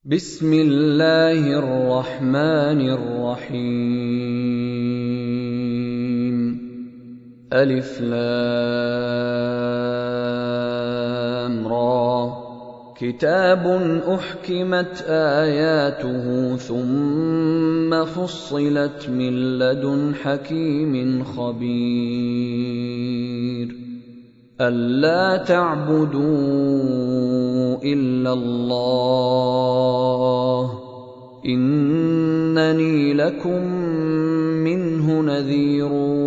بسم الله الرحمن الرحيم. ألف لام را. كتاب أحكمت آياته ثم فصلت من لدن حكيم خبير. ألا تعبدوا إلا الله إنني لكم منه نذير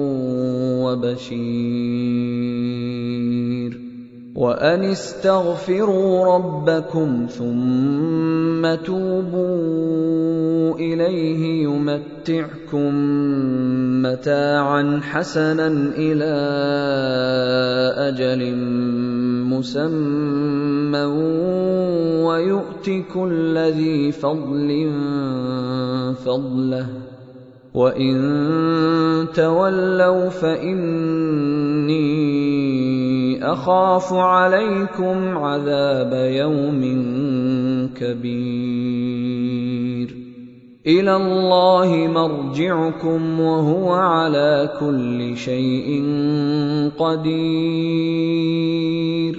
وبشير. وأن استغفروا ربكم ثم توبوا إليه يمتعكم متاعا حسنا إلى أجل مسمى ويؤت كل ذي فضل فضله وإن تولوا فإني أخاف عليكم عذاب يوم كبير. إلى الله مرجعكم وهو على كل شيء قدير.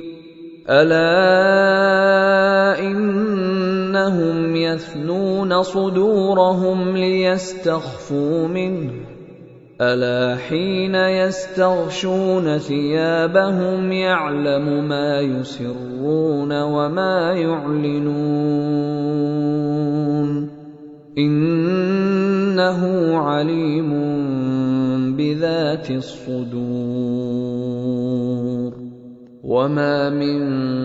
ألا إنهم يثنون صدورهم ليستخفوا منه ألا حين يستغشون ثيابهم يعلم ما يسرون وما يعلنون إنه عليم بذات الصدور. وما من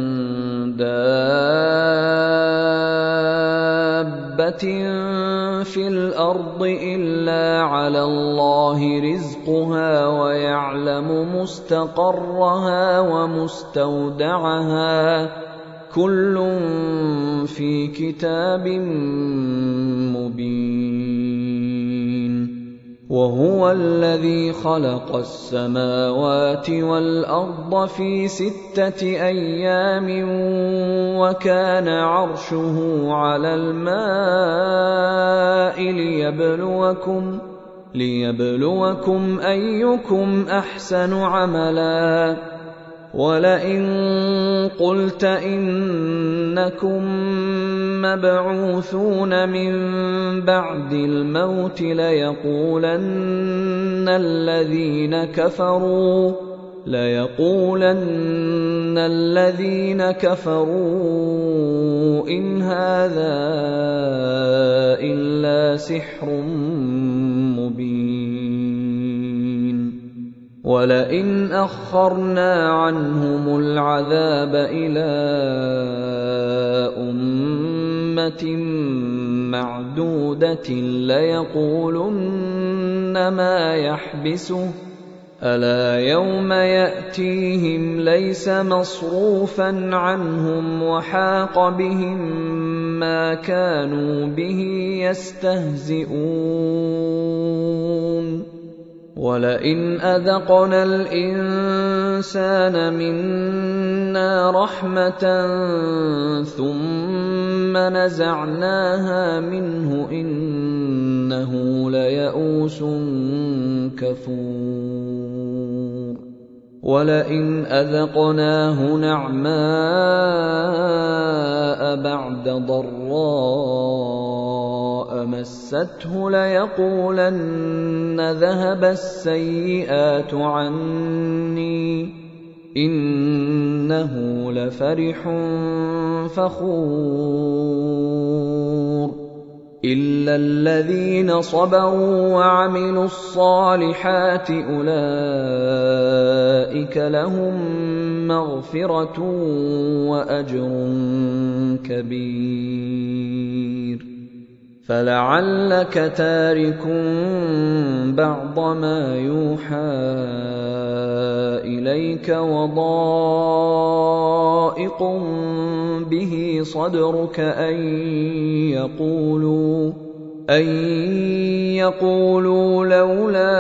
دابة في الأرض إلا على الله رزقها ويعلم مستقرها ومستودعها كل في كتاب مبين. وهو الذي خلق السماوات والأرض في 6 أيام وكان عرشه على الماء ليبلوكم أيكم أحسن عملا. ولئن قلت إنكم مبعوثون من بعد الموت ليقولن الذين كفروا إن هذا إلا سحر مبين. ولئن أخرنا عنهم العذاب إلى أمة معدودة ليقولن ما يحبسه ألا يوم يأتيهم ليس مصروفا عنهم وحاق بهم ما كانوا به يستهزئون. ولئن أذقنا الإنسان منا رحمة ثم نزعناها منه إنه ليئوس كفور. ولئن أذقناه نعماء بعد ضراء مسته ليقولن ذهب السيئات عني إنه لفرح فخور. إلا الذين صبروا وعملوا الصالحات أولئك لهم مغفرة وأجر كبير. فلعلك تارك بعض ما يوحى إليك وضائق به صدرك أن يقولوا لولا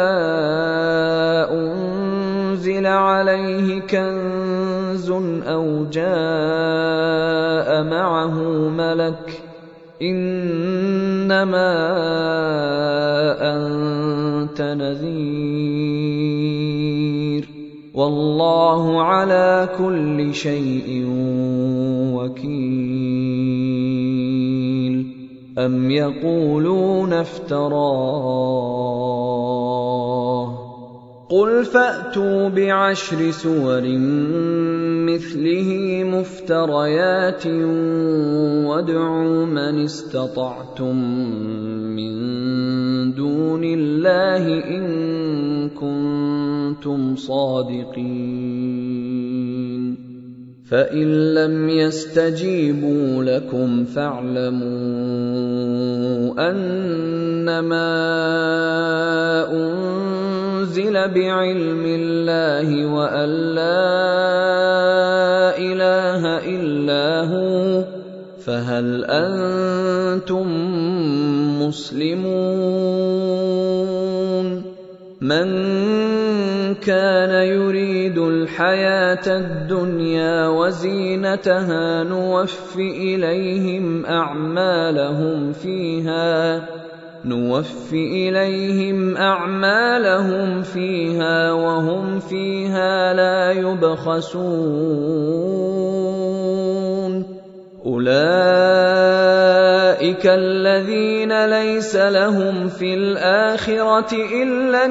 أنزل عليه كنز أو جاء معه ملك إنما أنت نذير والله على كل شيء وكيل أم يقولون افتراه قل فأتوا بعشر سور مثله مفتريات وادعوا من استطعتم من دون الله إن كنتم صادقين فإن لم يستجيبوا لكم فاعلموا أنما أنزل بعلم الله وأن لا إله إلا هو فهل أنتم مسلمون من كان يريد الحياة الدنيا وزينتها نوفِ إليهم أعمالهم فيها وهم فيها لا يبخسون أولئك الذين ليس لهم في الآخرة إلا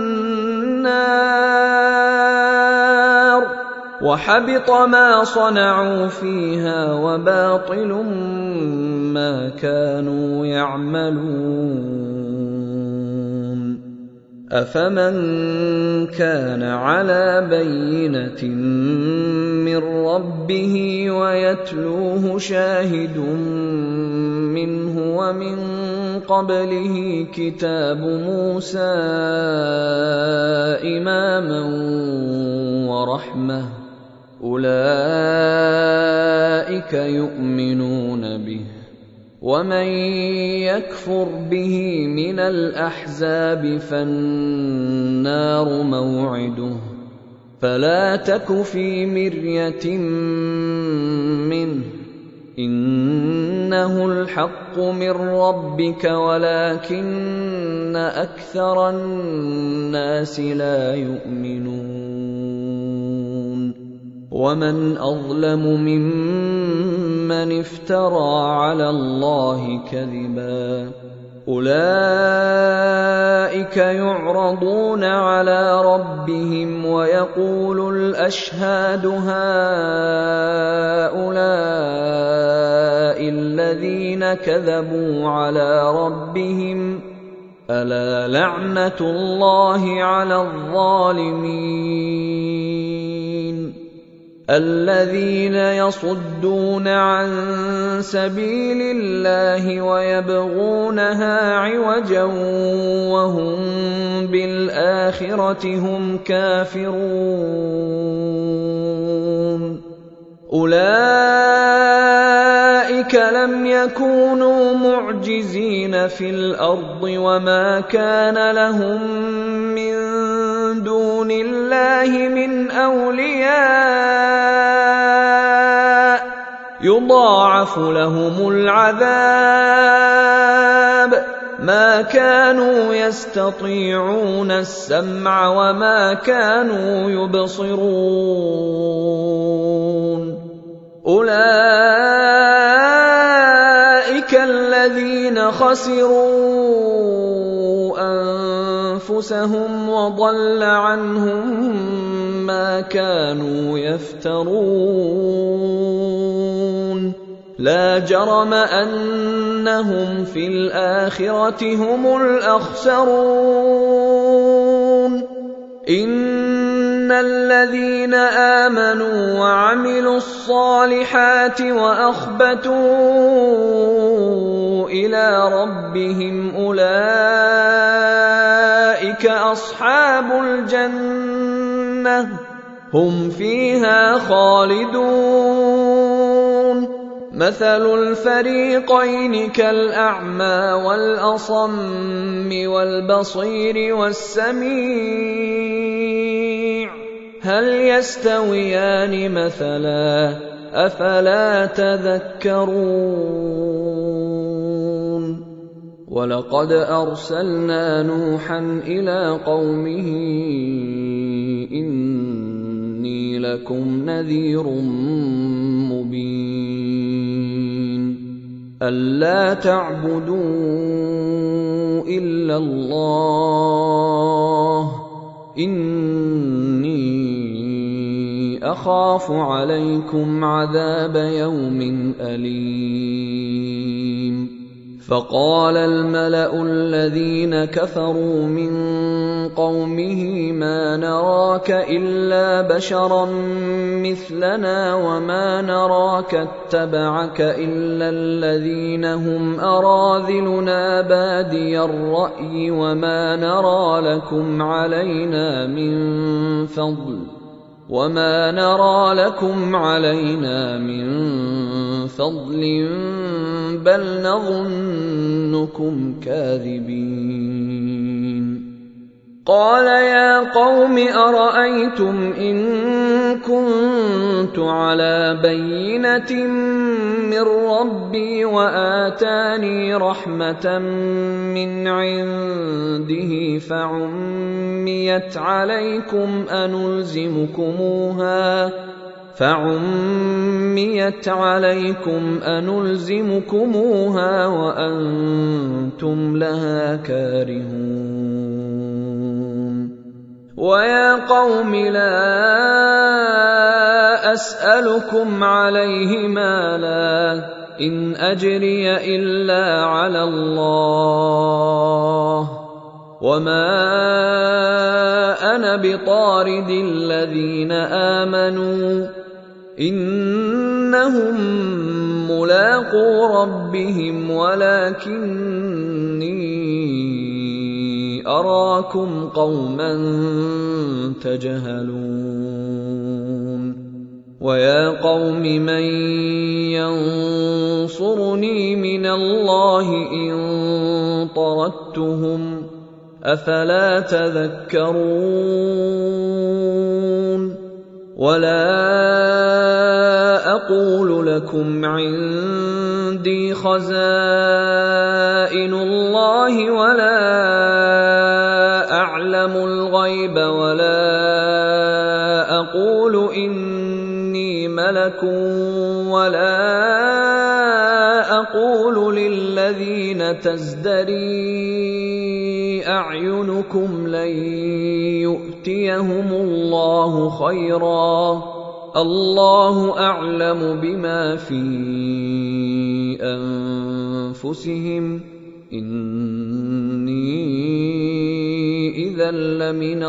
النار وحبط ما صنعوا فيها وباطل ما كانوا يعملون أفمن كان على بينة من ربه ويتلوه شاهد منه ومن قبله كتاب موسى إماما ورحمة أولئك يؤمنون به ومن يكفر به من الأحزاب فالنار موعده فلا تك في مرية منه إنه الحق من ربك ولكن أكثر الناس لا يؤمنون ومن أظلم ممن افترى على الله كذبا أولئك يعرضون على ربهم ويقول الأشهاد هؤلاء الذين كذبوا على ربهم ألا لعنة الله على الظالمين الذين يصدون عن سبيل الله ويبغونها عوجا وهم بالآخرة هم كافرون أولئك لم يكونوا معجزين في الأرض وما كان لهم من دون الله من أولياء يضاعف لهم العذاب ما كانوا يستطيعون السمع وما كانوا يبصرون أولئك الذين خسروا أنفسهم وضل عنهم ما كانوا يفترون لا جرم أنهم في الآخرة هم الأخسرون إن الذين آمنوا وعملوا الصالحات وأخبتوا إلى ربهم أولئك أصحاب الجنة هم فيها خالدون مثل الفريقين كالأعمى والأصم والبصير والسميع هل يستويان مثلا أفلا تذكرون وَلَقَدْ أَرْسَلْنَا نُوحًا إِلَىٰ قَوْمِهِ إِنِّي لَكُمْ نَذِيرٌ مُّبِينٌ أَلَّا تَعْبُدُوا إِلَّا اللَّهَ إِنِّي أَخَافُ عَلَيْكُمْ عَذَابَ يَوْمٍ أَلِيمٍ فَقَالَ الْمَلَأُ الَّذِينَ كَفَرُوا مِن قَوْمِهِ مَا نَرَاكَ إِلَّا بَشَرًا مِّثْلَنَا وَمَا نَرَاكَ اتَّبَعَكَ إِلَّا الَّذِينَ هُمْ أَرَاذِلُنَا بَادِيَ الرَّأْيِ وَمَا نَرَىٰ لَكُمْ عَلَيْنَا مِن فَضْلٍ بَلْ نَظُنُّكُمْ كَاذِبِينَ قَالَ يَا قَوْمِ أَرَأَيْتُمْ إِن كُنتُ عَلَىٰ بَيِّنَةٍ مِّن رَّبِّي وَآتَانِي رَحْمَةً مِّنْ عِندِهِ فَعُمِّيَتْ عَلَيْكُمْ أَنُلْزِمُكُمُوهَا وَأَنتُمْ لَهَا كَارِهُونَ وَيَا قَوْمِ لَا أَسْأَلُكُمْ عَلَيْهِ مَالًا إِنْ أَجْرِيَ إِلَّا عَلَى اللَّهِ وَمَا أَنَا بِطَارِدِ الَّذِينَ آمَنُوا إِنَّهُم مُّلَاقُو رَبِّهِمْ وَلَكِنِّي أَرَاكُمْ قَوْمًا تَجْهَلُونَ وَيَا قَوْمِ مَن يَنصُرُنِي مِنَ اللَّهِ إِن طَرَدتُّهُمْ ۚ أَفَلَا تَذَكَّرُونَ وَلَا أَقُولُ لَكُمْ عِندِي خَزَائِنُ اللَّهِ وَلَا أَعْلَمُ الْغَيْبَ وَلَا أَقُولُ إِنِّي مَلَكٌ وَلَا أَقُولُ لِلَّذِينَ تَزْدَرِي أَعْيُنُكُمْ لَن يُؤْتِيَهُمُ اللَّهُ خَيْرًا اللَّهُ أَعْلَمُ بِمَا فِي أَنفُسِهِمْ إِنِّي إِذًا لَّمِنَ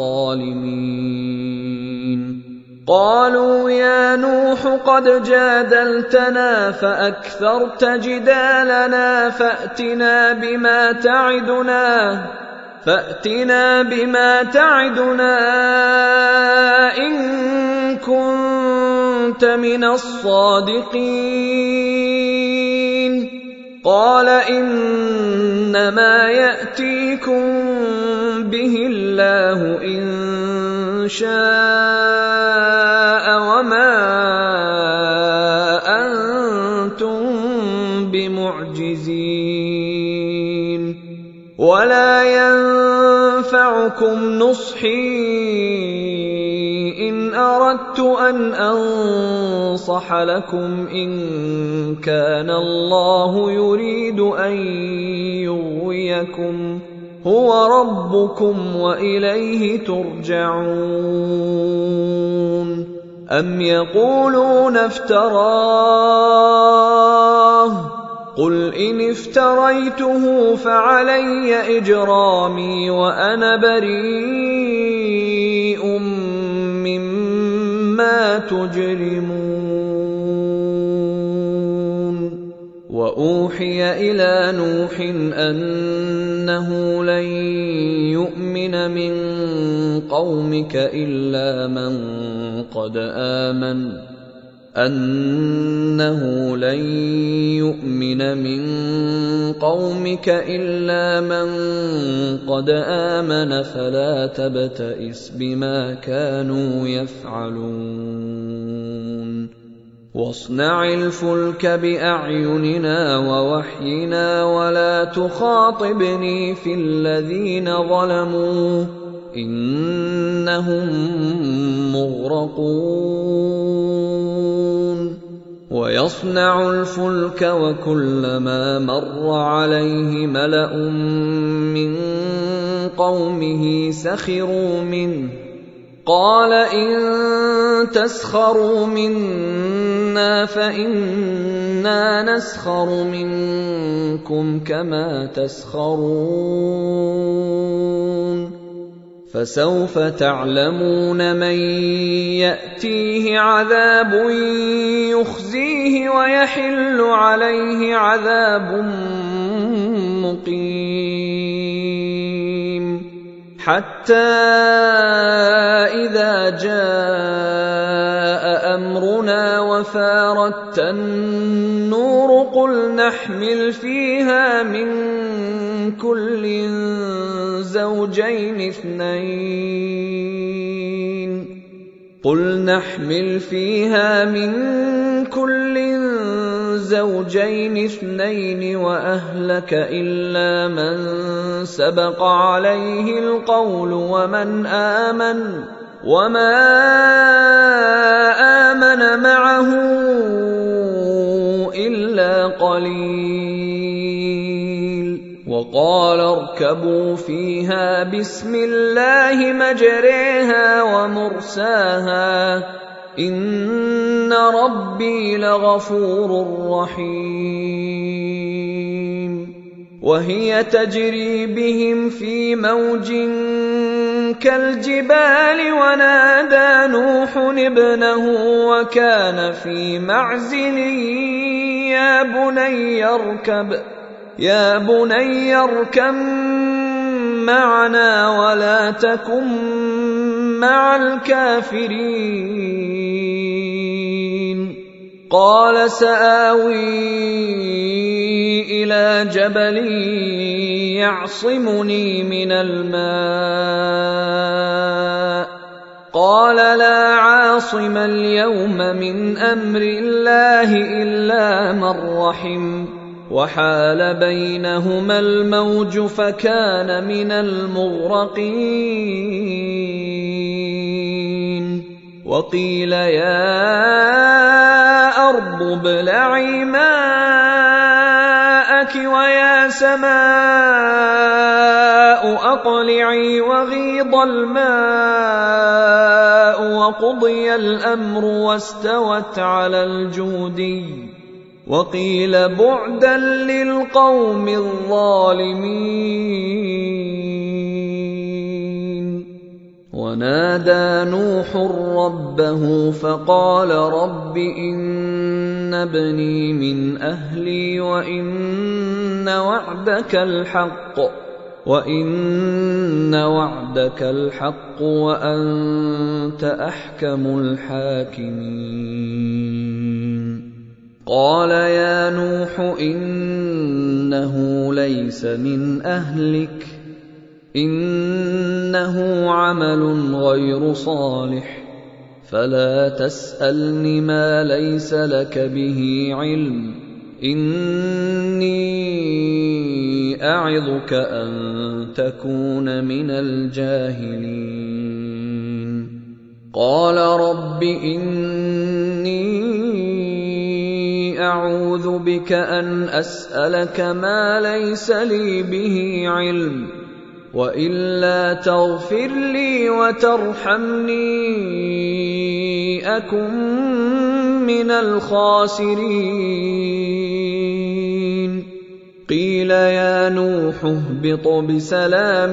الظَّالِمِينَ قَالُوا يَا نُوحُ قَدْ جَادَلْتَنَا فَأَكْثَرْتَ جِدَالَنَا فَأْتِنَا بِمَا تَعِدُنَا إِن كُنتَ مِنَ الصَّادِقِينَ قَالَ إِنَّمَا يَأْتِيكُم بِهِ اللَّهُ إِن شَاءَ وَمَا أَنتُم بِمُعْجِزِينَ وَلَا يَنفَعُكُمْ نُصْحِي إِنْ أَرَدتُّ أَنْ أَنصَحَ لَكُمْ إِن كَانَ اللَّهُ يُرِيدُ أَن يُغْوِيَكُمْ هُوَ رَبُّكُمْ وَإِلَيْهِ تُرْجَعُونَ أَمْ يَقُولُونَ افْتَرَاهُ قُلْ إِنِ افْتَرَيْتُهُ فَعَلَيَّ إِجْرَامِي وَأَنَا بَرِيءٌ مِّمَّا تُجْرِمُونَ وَأُوحِيَ إِلَىٰ نُوحٍ أَنَّهُ لَن يُؤْمِنَ مِن قَوْمِكَ إِلَّا مَن قَدْ آمَنَ فَلَا تَبْتَئِسْ بِمَا كَانُوا يَفْعَلُونَ واصنع الفلك بأعيننا ووحينا ولا تخاطبني في الذين ظلموا إنهم مغرقون ويصنع الفلك وكلما مر عليه ملأ من قومه سخروا منه قال إن تسخروا منا فإنا نسخر منكم كما تسخرون فسوف تعلمون من يأتيه عذاب يخزيه ويحل عليه عذاب مقيم حتى إذا جاء أمرنا وفارت النور قل نحمل فيها من كل زوجين اثنين وأهلك إلا من سبق عليه القول وما آمن معه إلا قليل وقال اركبوا فيها بسم الله مجريها ومرساها إن ربي لغفور رحيم وهي تجري بهم في موج كالجبال ونادى نوح ابنه وكان في معزل يا بني اركب معنا ولا تكن مع الكافرين قال سآوي إلى جبل يعصمني من الماء قال لا عاصم اليوم من أمر الله إلا من رحم وحال بينهما الموج فكان من المغرقين وقيل يا أرض ابلعي ماءك ويا سماء أقلعي وغيض الماء وقضي الأمر واستوت على الجودي وقيل بعدا للقوم الظالمين ونادى نوح ربه فقال رب إن ابني من أهلي وإن وعدك الحق وأنت أحكم الحاكمين قال يا نوح إنه ليس من أهلك إنه عمل غير صالح فلا تسألني ما ليس لك به علم إني أعظك أن تكون من الجاهلين قال رب إني أعوذ بك أن أسألك ما ليس لي به علم وإلا تغفر لي وترحمني أكن من الخاسرين قيل يا نوح اهبط بسلام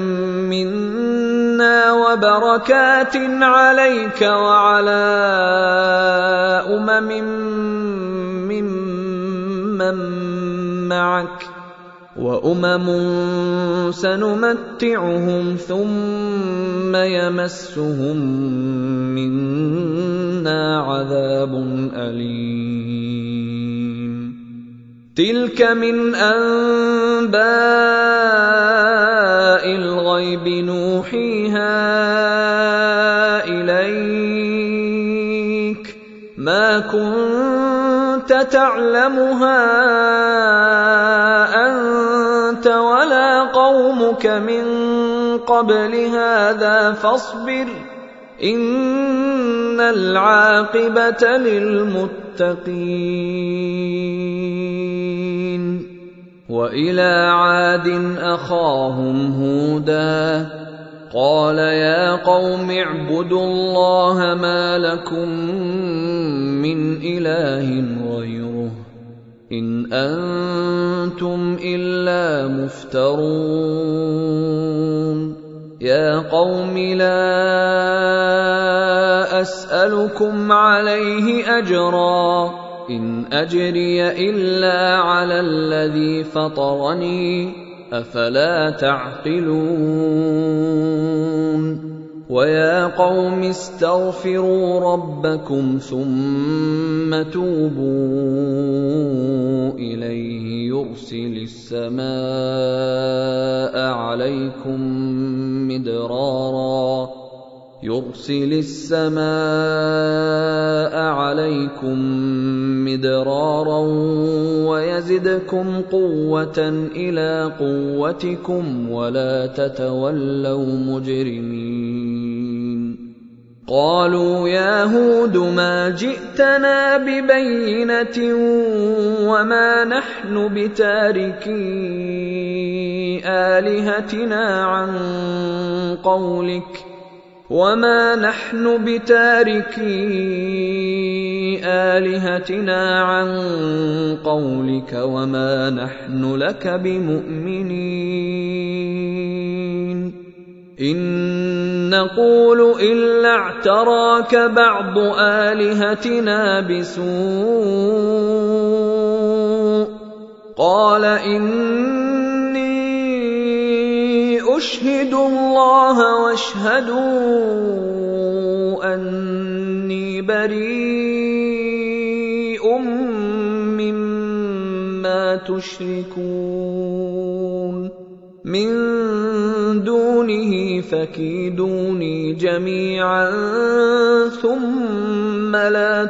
منا وبركات عليك وعلى ممن معك وأمم سنمتعهم ثم يمسهم منا عذاب أليم تلك من أنباء الغيب نوحيها إليك ما كنت تعلمها أنت ولا قومك من قبل هذا فاصبر إن العاقبة للمتقين. وإلى عاد أخاهم هودا قال يا قوم اعبدوا الله ما لكم من إله غيره إن أنتم إلا مفترون. يا قوم لا أسألكم عليه أجرا إن أجري إلا على الذي فطرني أفلا تعقلون. ويا قوم استغفروا ربكم ثم توبوا إليه يرسل السماء عليكم مدرارا ويزدكم قوة إلى قوتكم ولا تتولوا مجرمين. قالوا يا هود ما جئتنا ببينة وما نحن بتاركي آلهتنا عن قولك وما نحن لك بمؤمنين. إن نقول إلا اعتراك بعض آلهتنا بسوء قال إني أشهد الله واشهدوا أني بريء مما تشركون من دونه فكيدوني جميعا ثم لا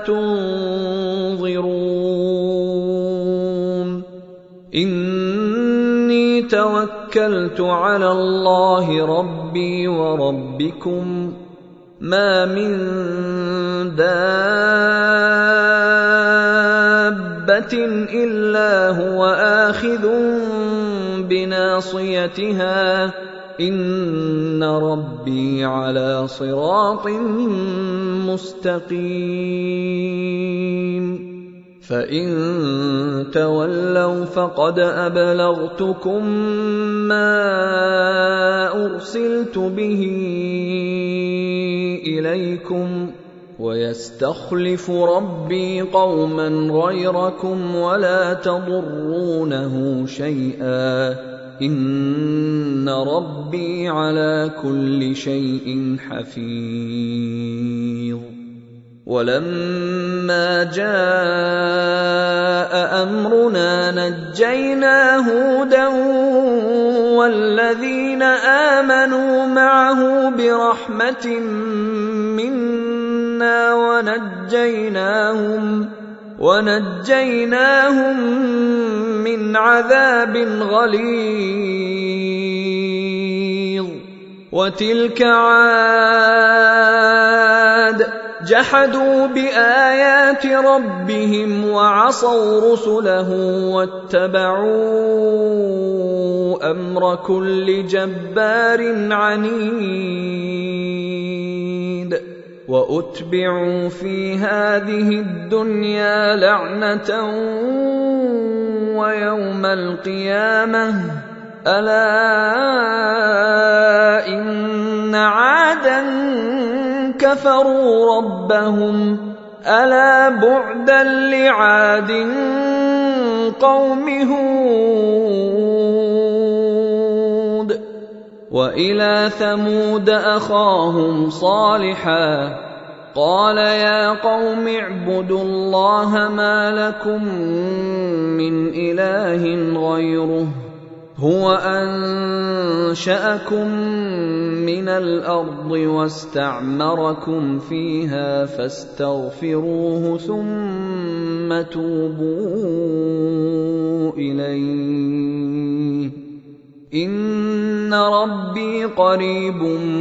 تنظرون. إني توكلت على الله ربي وربكم ما من دابة إلا هو آخذ بناصيتها إن ربي على صراط مستقيم. فإن تولوا فقد أبلغتكم ما أرسلت به إليكم ويستخلف ربي قوما غيركم ولا تضرونه شيئا إن ربي على كل شيء حفيظ. ولما جاء أمرنا نجينا هودا والذين آمنوا معه برحمة منا ونجيناهم من عذاب غليظ. وتلك عاد جحدوا بآيات ربهم وعصوا رسله واتبعوا أمر كل جبار عنيد. وأتبعوا في هذه الدنيا لعنة ويوم القيامة ألا إن عادا كفروا ربهم ألا بعدا لعاد قوم هود. وإلى ثمود أخاهم صالحا قال يا قوم اعبدوا الله ما لكم من إله غيره هو أنشأكم من الأرض واستعمركم فيها فاستغفروه ثم توبوا إليه إن ربي قريب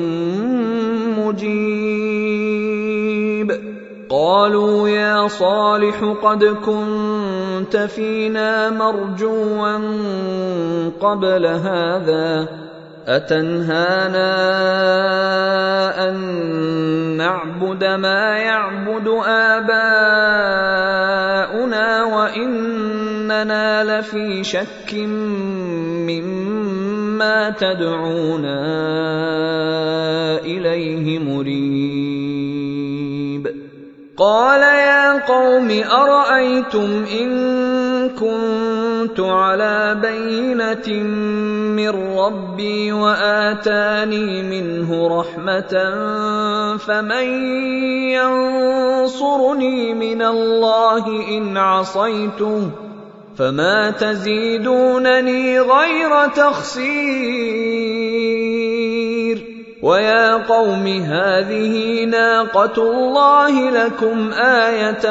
مجيب. قالوا يا صالح قد كنت فينا مرجوا قبل هذا أتنهانا أن نعبد ما يعبد آباؤنا وإننا لفي شك مما تدعونا إليه مريب. قال يا قوم أرأيتم إن كنت على بينة من ربي وآتاني منه رحمة فمن ينصرني من الله إن عصيته فما تزيدونني غير تخسير. ويا قوم هذه ناقة الله لكم آية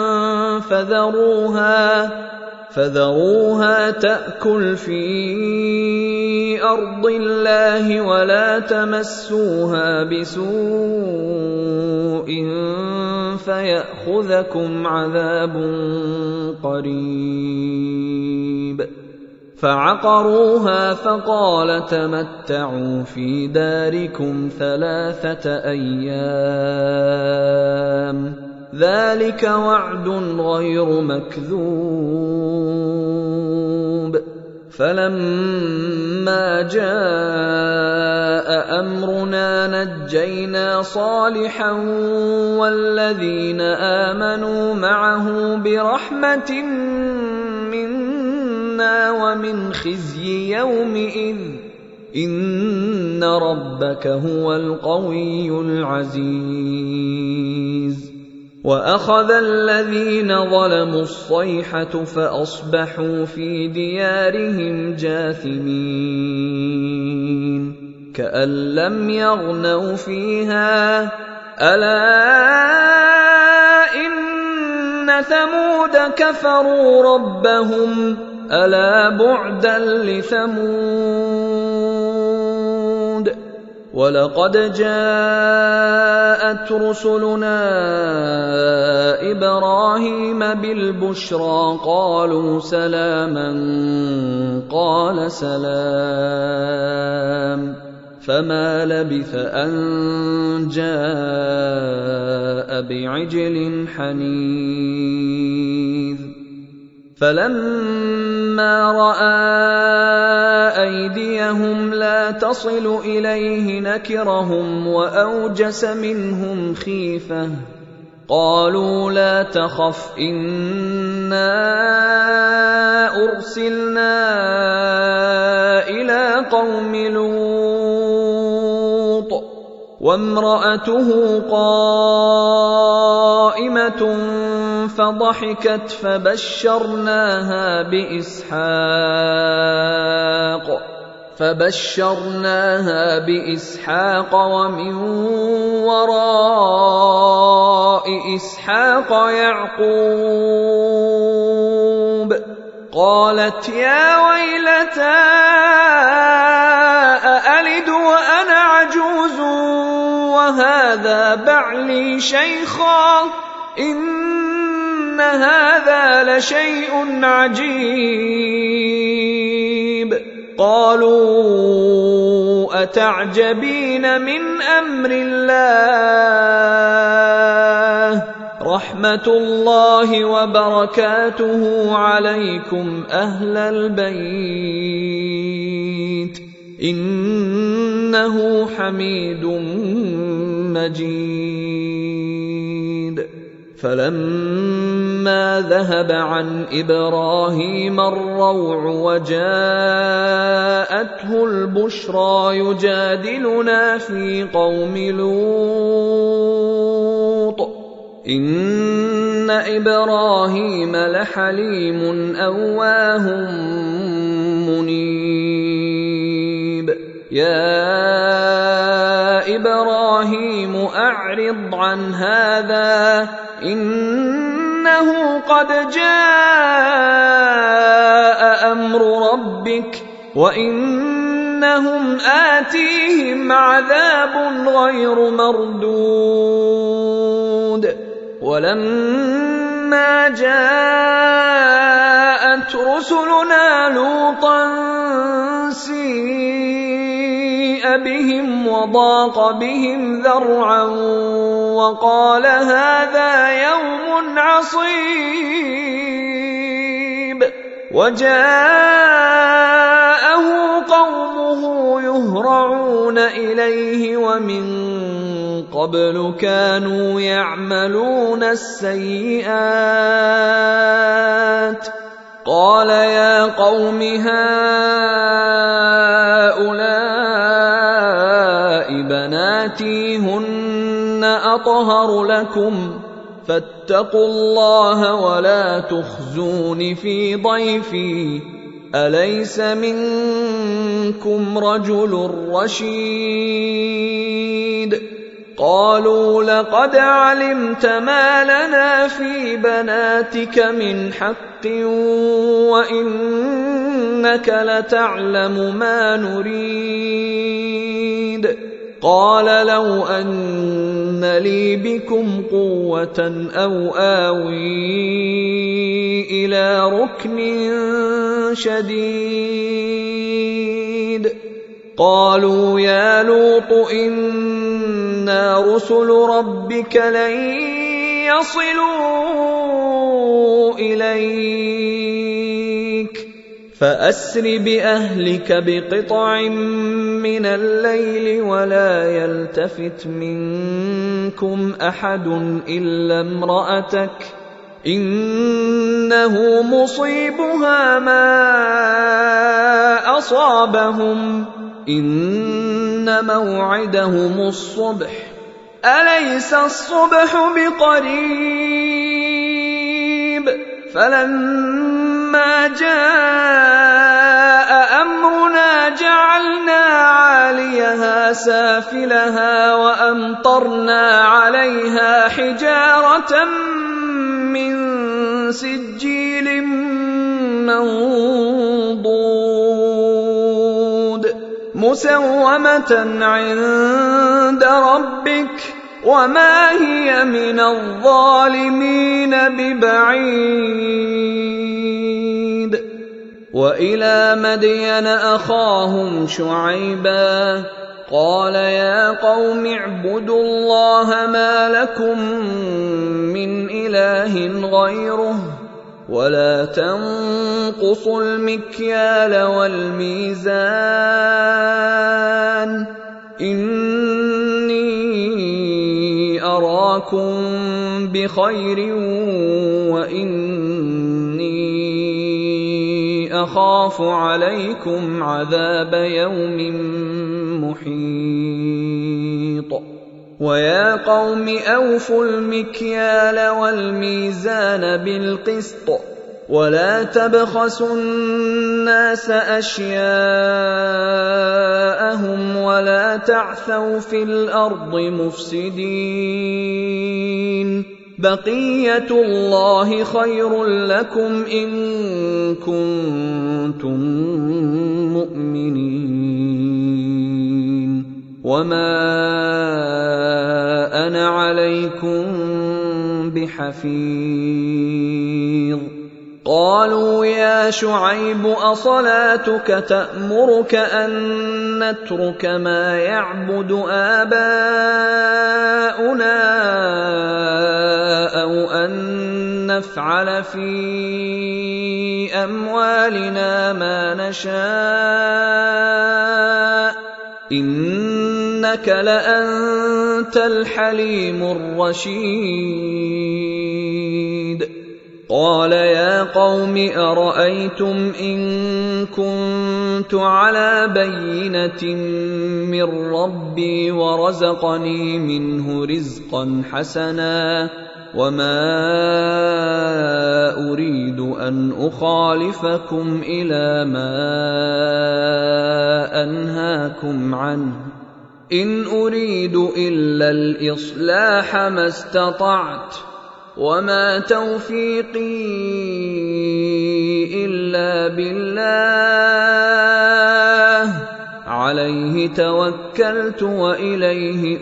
فذروها تأكل في أرض الله ولا تمسوها بسوء فيأخذكم عذاب قريب. فعقروها فقال تمتعوا في داركم 3 أيام ذلك وعد غير مكذوب. فلما جاء أمرنا نجينا صالحا والذين آمنوا معه برحمة منا ومن خزي يومئذ إن ربك هو القوي العزيز. وأخذ الذين ظلموا الصيحة فأصبحوا في ديارهم جاثمين كأن لم يغنوا فيها ألا إن ثمود كفروا ربهم ألا بعدا لثمود. ولقد جاءت رسلنا إبراهيم بالبشرى قالوا سلاما قال سلام فما لبث أن جاء بعجل حنيذ. فلما رأى أيديهم لا تصل إليه نكرهم وأوجس منهم خيفة قالوا لا تخف إنا أرسلنا إلى قوم لوط وامرأته قائمة فضحكت فبشرناها بإسحاق ومن وراء إسحاق يعقوب. قالت يا ويلتى أألد وأنا عجوز وهذا بعلي شيخا إن هذا لشيء عجيب. قالوا أتعجبين من أمر الله رحمة الله وبركاته عليكم أهل البيت إنه حميد مجيد. فلما ذهب عن إبراهيم الروع وجاءته البشرى يجادلنا في قوم لوط إن إبراهيم لحليم أواه منيب. يا أعرض عن هذا إنه قد جاء أمر ربك وإنهم آتيهم عذاب غير مردود ولما جاءت رسلنا لوطا سيء بهم وضاق بهم ذرعا وقال هذا يوم عصيب وجاءه قومه يهرعون إليه ومن قبل كانوا يعملون السيئات قال يا قوم هؤلاء بناتي هن أطهر لكم فاتقوا الله ولا تخزون في ضيفي أليس منكم رجل رشيد قالوا لقد علمت ما لنا في بناتك من حق وإنك لتعلم ما نريد قال لو أن لي بكم قوة أو آوي إلى ركن شديد قالوا يا لوط إنا رسل ربك لن يصلوا إليك فأسر بأهلك بقطع من الليل ولا يلتفت منكم أحد إلا امرأتك إنه مصيبها ما أصابهم إن موعدهم الصبح أليس الصبح بقريب فلما جاء أمرنا جعلنا عاليها سافلها وأمطرنا عليها حجارة من سجيل منضود مسومة عند ربك وما هي من الظالمين ببعيد وإلى مدين أخاهم شعيبا قال يا قوم اعبدوا الله ما لكم من إله غيره ولا تنقصوا المكيال والميزان إني أراكم بخير وإني أخاف عليكم عذاب يوم محيط ويا قوم أوفوا المكيال والميزان بالقسط ولا تبخسوا الناس أشياءهم ولا تعثوا في الأرض مفسدين بقية الله خير لكم إن كنتم مؤمنين وما أنا عليكم بحفيظ قالوا يا شعيب أصلاتك تأمرك أن نترك ما يعبد آباؤنا أو أن نفعل في أموالنا ما نشاء إنك لأنت الحليم الرشيد قال يا قوم أرأيتم إن كنت على بينة من ربي ورزقني منه رزقا حسنا وما أريد أن أخالفكم إلى ما أنهاكم عنه إن أريد إلا الإصلاح ما استطعت وما توفيقي إلا بالله عليه توكلت وإليه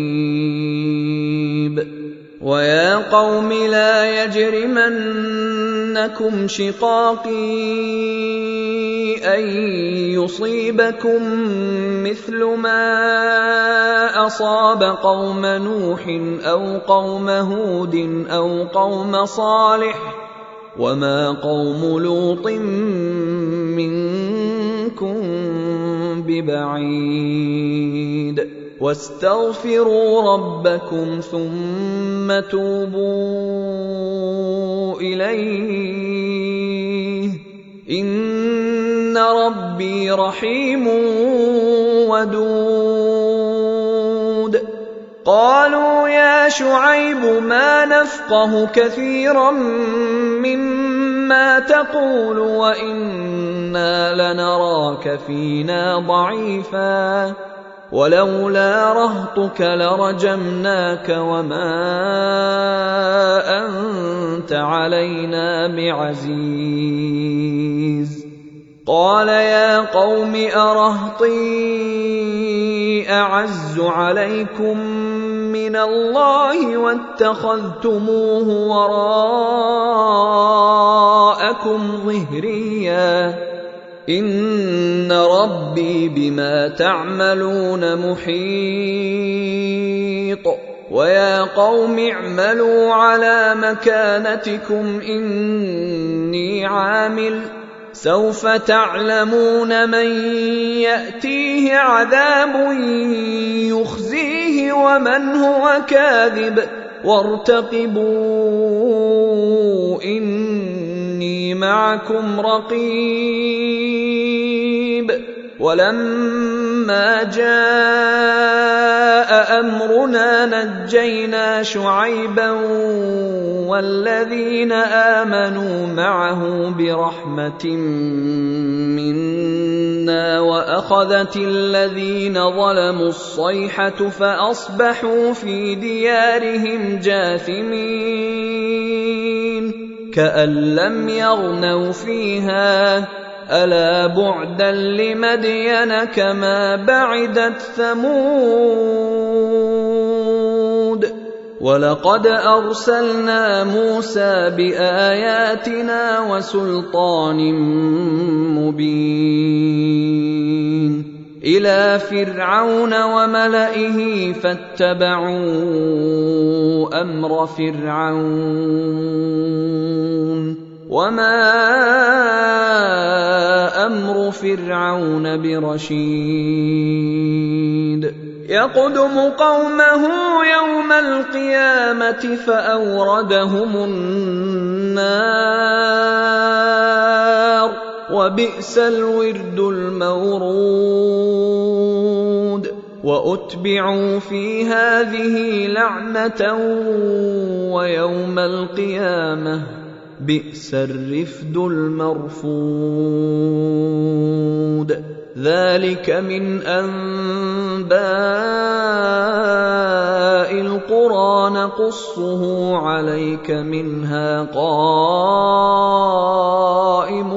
أنيب ويا قوم لا يجرمنكم شقاقي أن يصيبكم مثل ما أصاب قوم نوح أو قوم هود أو قوم صالح وما قوم لوط منكم ببعيد واستغفروا ربكم ثم توبوا إليه إن ربي رحيم ودود قالوا يا شعيب ما نفقه كثيرا مما تقول وإنا لنراك فينا ضعيفا ولولا رهطك لرجمناك وما أنت علينا بعزيز قال يا قوم أرهطي أعز عليكم من الله واتخذتموه وراءكم ظهريا إن ربي بما تعملون محيط ويا قوم اعملوا على مكانتكم إني عامل سوف تعلمون من يأتيه عذاب يخزيه ومن هو كاذب وارتقبوا إني معكم رقيب ولما جاء أمرنا نجينا شعيبا والذين آمنوا معه برحمة منا وأخذت الذين ظلموا الصيحة فأصبحوا في ديارهم جاثمين كأن لم يغنوا فيها ألا بعدا لمدين كما بعدت ثمود ولقد أرسلنا موسى بآياتنا وسلطان مبين إلى فرعون وملئه فاتبعوا أمر فرعون وما أمر فرعون برشيد يقدم قومه يوم القيامة فأوردهم النار وبئس الورد المورود وأتبعوا في هذه لعنة ويوم القيامة بئس الرفد المرفود ذلك من أنباء القرى نقصه عليك منها قائم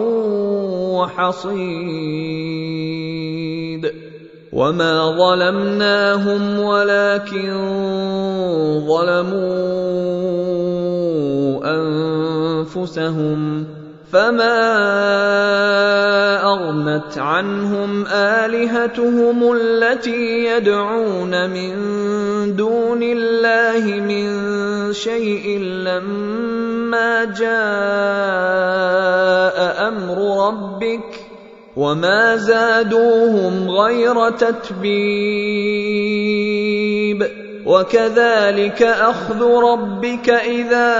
وحصيد وما ظلمناهم ولكن ظلموا أنفسهم فما أغنت عنهم آلهتهم التي يدعون من دون الله من شيء لما جاء أمر ربك وما زادوهم غير تتبيب وكذلك أخذ ربك إذا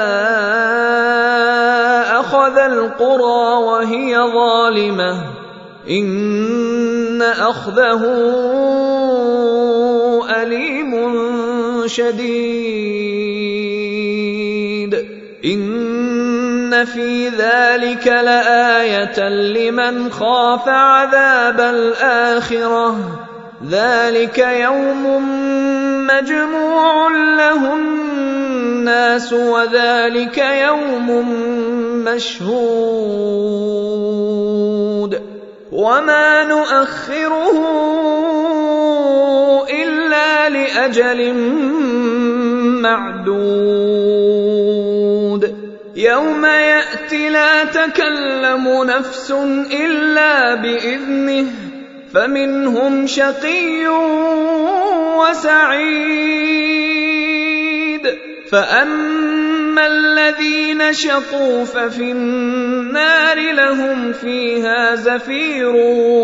أخذ القرى وهي ظالمة إن أخذه أليم شديد إن في ذلك لآية لمن خاف عذاب الآخرة ذلك يوم مجموع له الناس وذلك يوم مشهود وما نؤخره إلا لأجل معدود يوم يأتي لا تكلم نفس إلا بإذنه فمنهم شقي وسعيد فأما الذين شقوا ففي النار لهم فيها زفير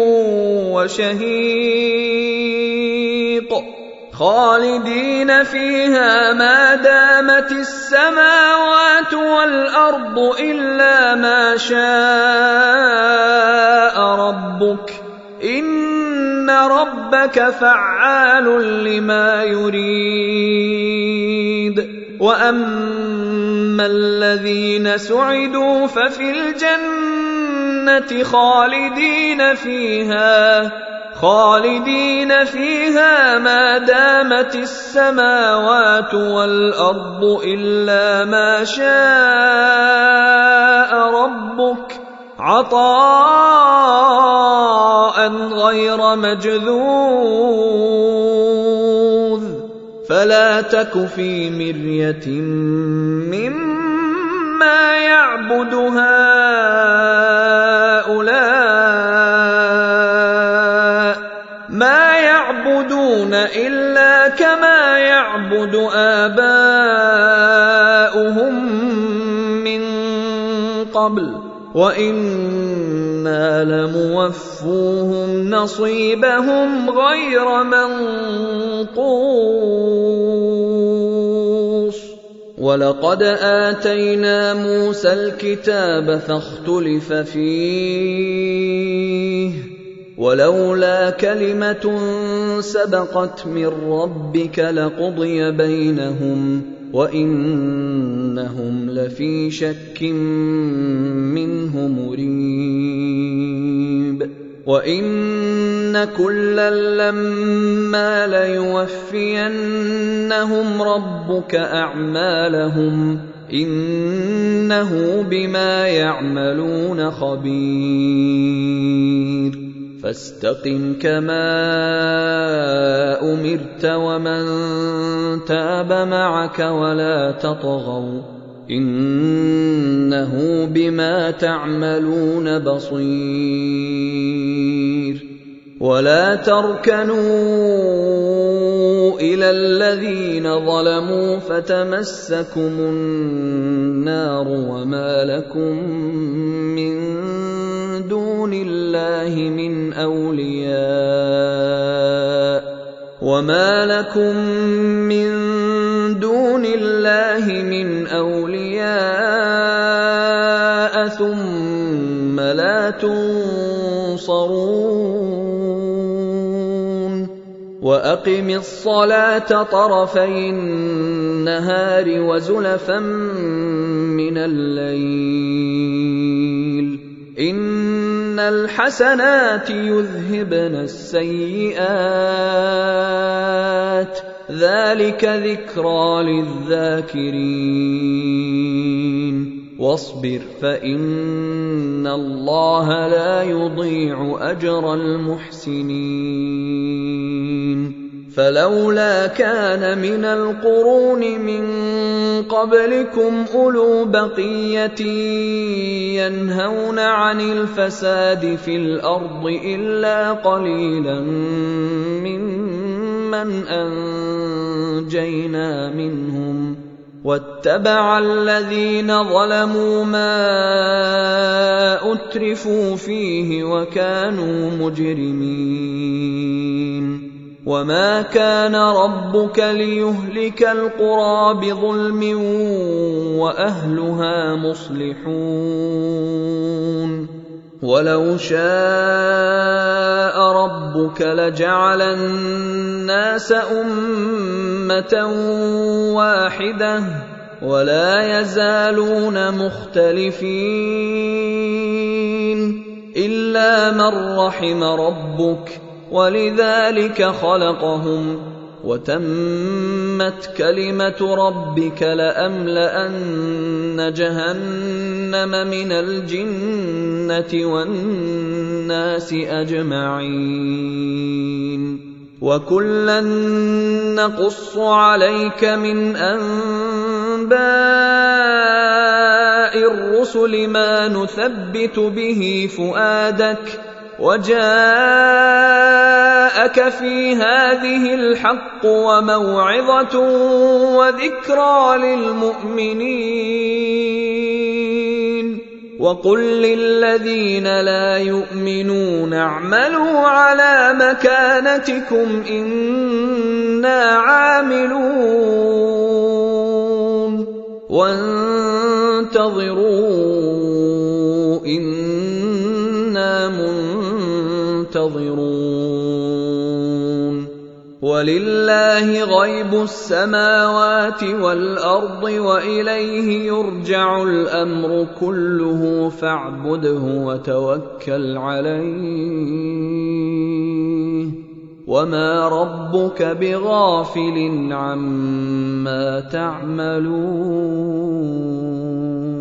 وشهيق خالدين فيها ما دامت السماوات والأرض إلا ما شاء ربك إن ربك فعال لما يريد وأما الذين سعدوا ففي الجنة خالدين فيها ما دامت السماوات والأرض إلا ما شاء ربك عطاء غير مجذوذ فلا تك في مرية مما يعبد هؤلاء ما يعبدون إلا كما يعبد آباؤهم من قبل وإنا لموفوهم نصيبهم غير منقوص ولقد آتينا موسى الكتاب فاختلف فيه ولولا كلمة سبقت من ربك لقضي بينهم وإنهم لفي شك منه مريب وإن كلا لما ليوفينهم ربك أعمالهم إنه بما يعملون خبير فاستقم كما أمرت ومن تاب معك ولا تطغوا إنه بما تعملون بصير ولا تركنوا إلى الذين ظلموا فتمسكم النار وما لكم من دون الله من أولياء ثم لا تنصرون وأقم الصلاة طرفي النهار وزلفا من الليل إن الحسنات يذهبن السيئات ذلك ذكرى للذاكرين واصبر فإن الله لا يضيع أجر المحسنين فلولا كان من القرون من قبلكم أولو بقية ينهون عن الفساد في الأرض إلا قليلا ممن أنجينا منهم واتبع الذين ظلموا ما أترفوا فيه وكانوا مجرمين وما كان ربك ليهلك القرى بظلم وأهلها مصلحون ولو شاء ربك لجعل الناس أمة واحدة ولا يزالون مختلفين إلا من رحم ربك ولذلك خلقهم وتمت كلمة ربك لأملأن جهنم من الجنة والناس أجمعين وكلا نقص عليك من أنباء الرسل ما نثبت به فؤادك وجاءك في هذه الحق وموعظة وذكرى للمؤمنين وقل للذين لا يؤمنون اعملوا على مكانتكم إنا عاملون وانتظروا إنا منتظرون ولله غيب السماوات والأرض وإليه يرجع الأمر كله فاعبده وتوكل عليه وما ربك بغافل عما تعملون